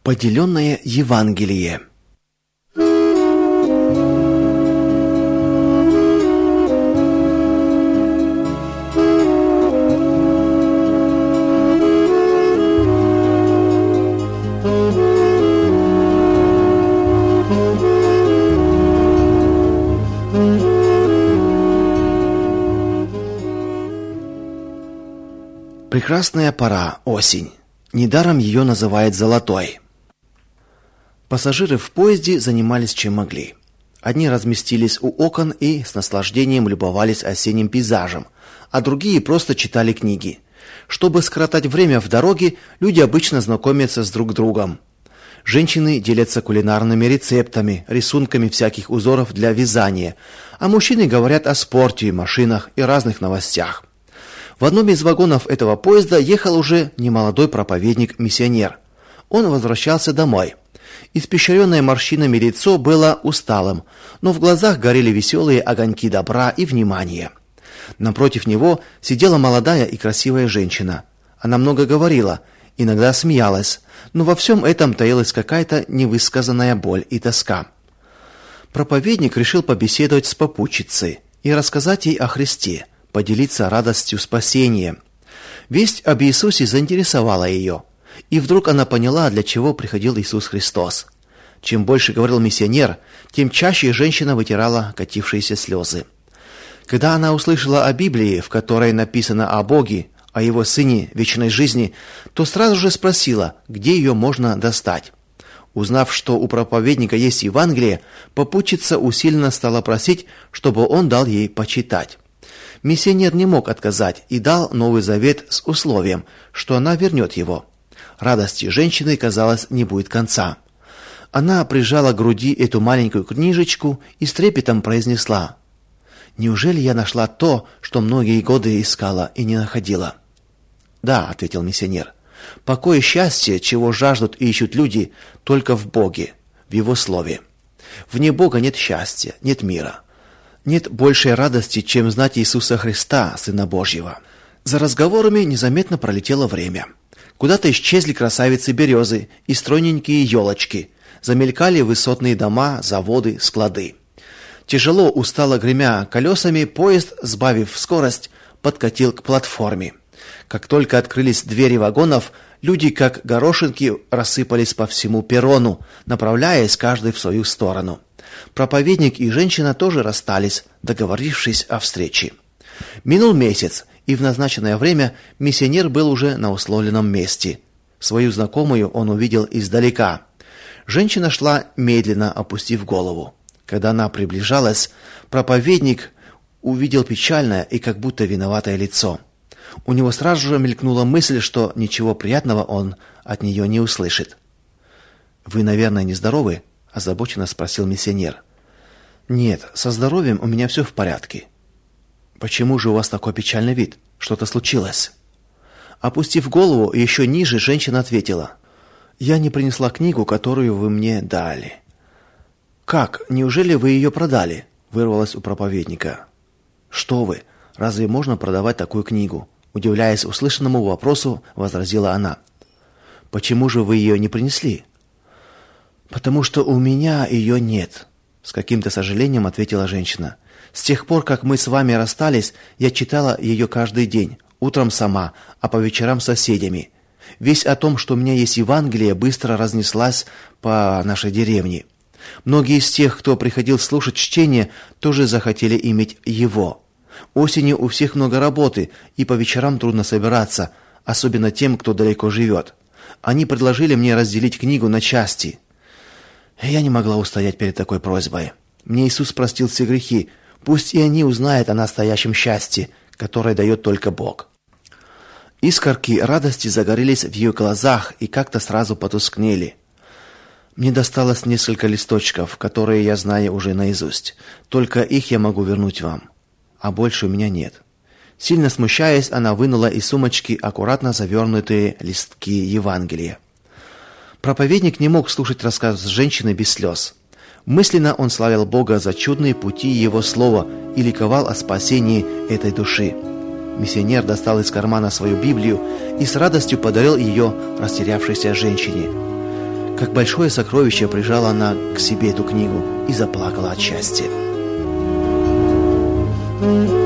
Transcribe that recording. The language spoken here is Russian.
Поделенное Евангелие. Прекрасная пора, осень. Недаром ее называют золотой. Пассажиры в поезде занимались чем могли. Одни разместились у окон и с наслаждением любовались осенним пейзажем, а другие просто читали книги. Чтобы скоротать время в дороге, люди обычно знакомятся с друг другом. Женщины делятся кулинарными рецептами, рисунками всяких узоров для вязания, а мужчины говорят о спорте, машинах и разных новостях. В одном из вагонов этого поезда ехал уже немолодой проповедник-миссионер. Он возвращался домой. Испещренное морщинами лицо было усталым, но в глазах горели веселые огоньки добра и внимания. Напротив него сидела молодая и красивая женщина. Она много говорила, иногда смеялась, но во всем этом таилась какая-то невысказанная боль и тоска. Проповедник решил побеседовать с попутчицей и рассказать ей о Христе, поделиться радостью спасения. Весть об Иисусе заинтересовала ее, и вдруг она поняла, для чего приходил Иисус Христос. Чем больше говорил миссионер, тем чаще женщина вытирала катившиеся слезы. Когда она услышала о Библии, в которой написано о Боге, о его Сыне вечной жизни, то сразу же спросила, где ее можно достать. Узнав, что у проповедника есть Евангелие, попутчица усиленно стала просить, чтобы он дал ей почитать. Миссионер не мог отказать и дал Новый Завет с условием, что она вернет его. Радости женщины, казалось, не будет конца. Она прижала к груди эту маленькую книжечку и с трепетом произнесла: «Неужели я нашла то, что многие годы искала и не находила?» «Да», — ответил миссионер, — «покой и счастье, чего жаждут и ищут люди, только в Боге, в Его Слове. Вне Бога нет счастья, нет мира. Нет большей радости, чем знать Иисуса Христа, Сына Божьего». За разговорами незаметно пролетело время. Куда-то исчезли красавицы-березы и стройненькие елочки. Замелькали высотные дома, заводы, склады. Тяжело, устало гремя колесами, поезд, сбавив скорость, подкатил к платформе. Как только открылись двери вагонов, люди, как горошинки, рассыпались по всему перрону, направляясь каждый в свою сторону. Проповедник и женщина тоже расстались, договорившись о встрече. Минул месяц, и в назначенное время миссионер был уже на условленном месте. Свою знакомую он увидел издалека. Женщина шла медленно, опустив голову. Когда она приближалась, проповедник увидел печальное и как будто виноватое лицо. У него сразу же мелькнула мысль, что ничего приятного он от нее не услышит. «Вы, наверное, нездоровы?» — озабоченно спросил миссионер. «Нет, со здоровьем у меня все в порядке». «Почему же у вас такой печальный вид? Что-то случилось?» Опустив голову еще ниже, женщина ответила: «Я не принесла книгу, которую вы мне дали». «Как? Неужели вы ее продали?» — вырвалось у проповедника. «Что вы? Разве можно продавать такую книгу?» — удивляясь услышанному вопросу, возразила она. «Почему же вы ее не принесли?» «Потому что у меня ее нет», — с каким-то сожалением ответила женщина. «С тех пор, как мы с вами расстались, я читала ее каждый день, утром сама, а по вечерам с соседями. Весть о том, что у меня есть Евангелие, быстро разнеслась по нашей деревне. Многие из тех, кто приходил слушать чтение, тоже захотели иметь его. Осенью у всех много работы, и по вечерам трудно собираться, особенно тем, кто далеко живет. Они предложили мне разделить книгу на части. Я не могла устоять перед такой просьбой. Мне Иисус простил все грехи, пусть и они узнают о настоящем счастье, которое дает только Бог». Искорки радости загорелись в ее глазах и как-то сразу потускнели. «Мне досталось несколько листочков, которые я знаю уже наизусть. Только их я могу вернуть вам. А больше у меня нет». Сильно смущаясь, она вынула из сумочки аккуратно завернутые листки Евангелия. Проповедник не мог слушать рассказ женщины без слез. Мысленно он славил Бога за чудные пути Его Слова и ликовал о спасении этой души. Миссионер достал из кармана свою Библию и с радостью подарил ее растерявшейся женщине. Как большое сокровище прижала она к себе эту книгу и заплакала от счастья.